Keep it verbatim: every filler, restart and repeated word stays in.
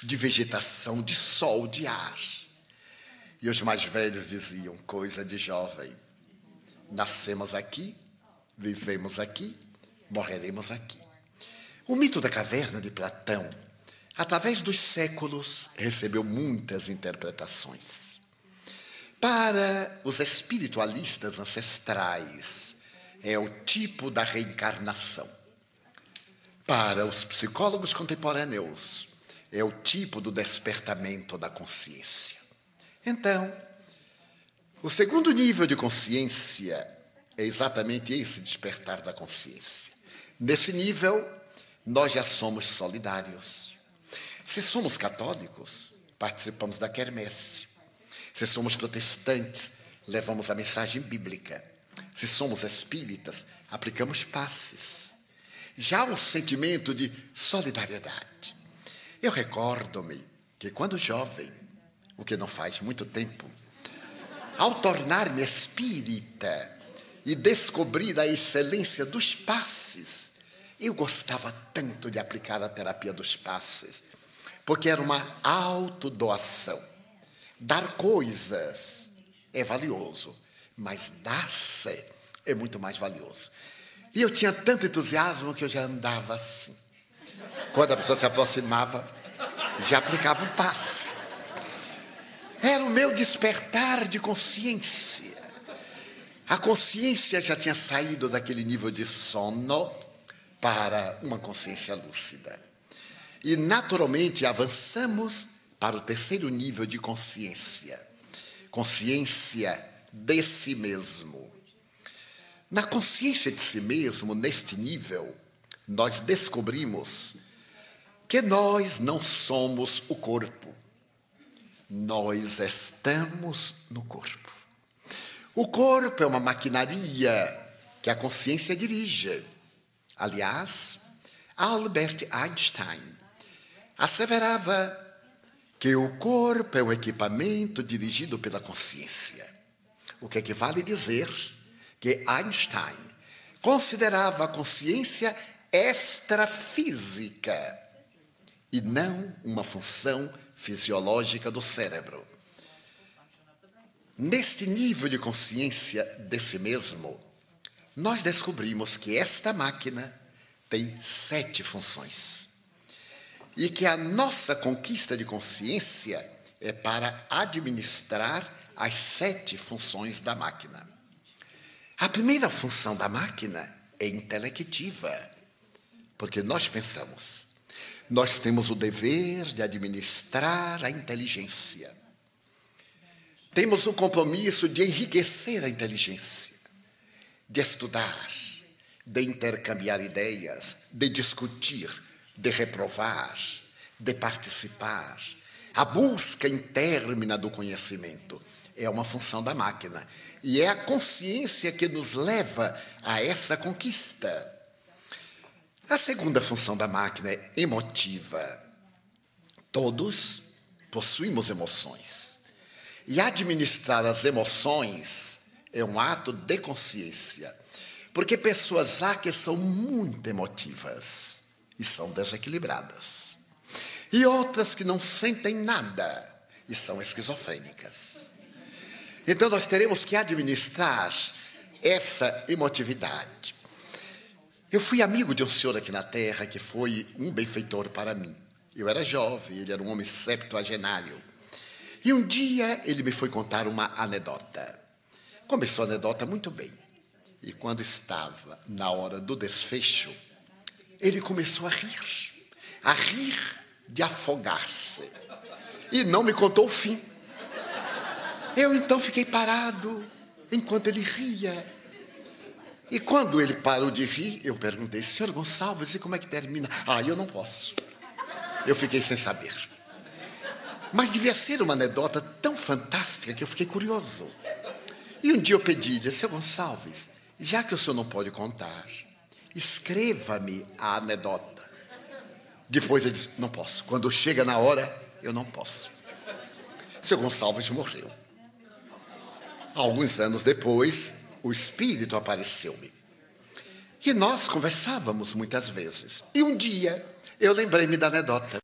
de vegetação, de sol, de ar. E os mais velhos diziam, coisa de jovem. Nascemos aqui, vivemos aqui, morreremos aqui. O mito da caverna de Platão, através dos séculos, recebeu muitas interpretações. Para os espiritualistas ancestrais, é o tipo da reencarnação. Para os psicólogos contemporâneos, é o tipo do despertamento da consciência. Então, o segundo nível de consciência é exatamente esse despertar da consciência. Nesse nível, nós já somos solidários. Se somos católicos, participamos da quermesse. Se somos protestantes, levamos a mensagem bíblica. Se somos espíritas, aplicamos passes. Já há um sentimento de solidariedade. Eu recordo-me que quando jovem, o que não faz muito tempo, ao tornar-me espírita e descobrir a excelência dos passes, eu gostava tanto de aplicar a terapia dos passes, porque era uma autodoação. Dar coisas é valioso, mas dar-se é muito mais valioso. E eu tinha tanto entusiasmo que eu já andava assim. Quando a pessoa se aproximava, já aplicava o passe. Era o meu despertar de consciência. A consciência já tinha saído daquele nível de sono para uma consciência lúcida. E, naturalmente, avançamos para o terceiro nível de consciência. Consciência de si mesmo. Na consciência de si mesmo, neste nível, nós descobrimos que nós não somos o corpo. Nós estamos no corpo. O corpo é uma maquinaria que a consciência dirige. Aliás, Albert Einstein asseverava que o corpo é um equipamento dirigido pela consciência. O que equivale a dizer que Einstein considerava a consciência extrafísica e não uma função fisiológica do cérebro. Neste nível de consciência de si mesmo, nós descobrimos que esta máquina tem sete funções e que a nossa conquista de consciência é para administrar as sete funções da máquina. A primeira função da máquina é intelectiva, porque nós pensamos, nós temos o dever de administrar a inteligência. Temos o compromisso de enriquecer a inteligência, de estudar, de intercambiar ideias, de discutir, de reprovar, de participar. A busca interna do conhecimento é uma função da máquina. E é a consciência que nos leva a essa conquista. A segunda função da máquina é emotiva. Todos possuímos emoções. E administrar as emoções é um ato de consciência. Porque pessoas há que são muito emotivas e são desequilibradas. E outras que não sentem nada e são esquizofrênicas. Então, nós teremos que administrar essa emotividade. Eu fui amigo de um senhor aqui na Terra que foi um benfeitor para mim. Eu era jovem, ele era um homem septuagenário. E um dia ele me foi contar uma anedota. Começou a anedota muito bem. E quando estava na hora do desfecho, ele começou a rir. A rir de afogar-se. E não me contou o fim. Eu então fiquei parado enquanto ele ria. E quando ele parou de rir, eu perguntei, senhor Gonçalves, e como é que termina? Ah, eu não posso. Eu fiquei sem saber. Mas devia ser uma anedota tão fantástica que eu fiquei curioso. E um dia eu pedi, disse, senhor Gonçalves, já que o senhor não pode contar, escreva-me a anedota. Depois ele disse, não posso. Quando chega na hora, eu não posso. Seu Gonçalves morreu. Alguns anos depois, o espírito apareceu-me. E nós conversávamos muitas vezes. E um dia, eu lembrei-me da anedota.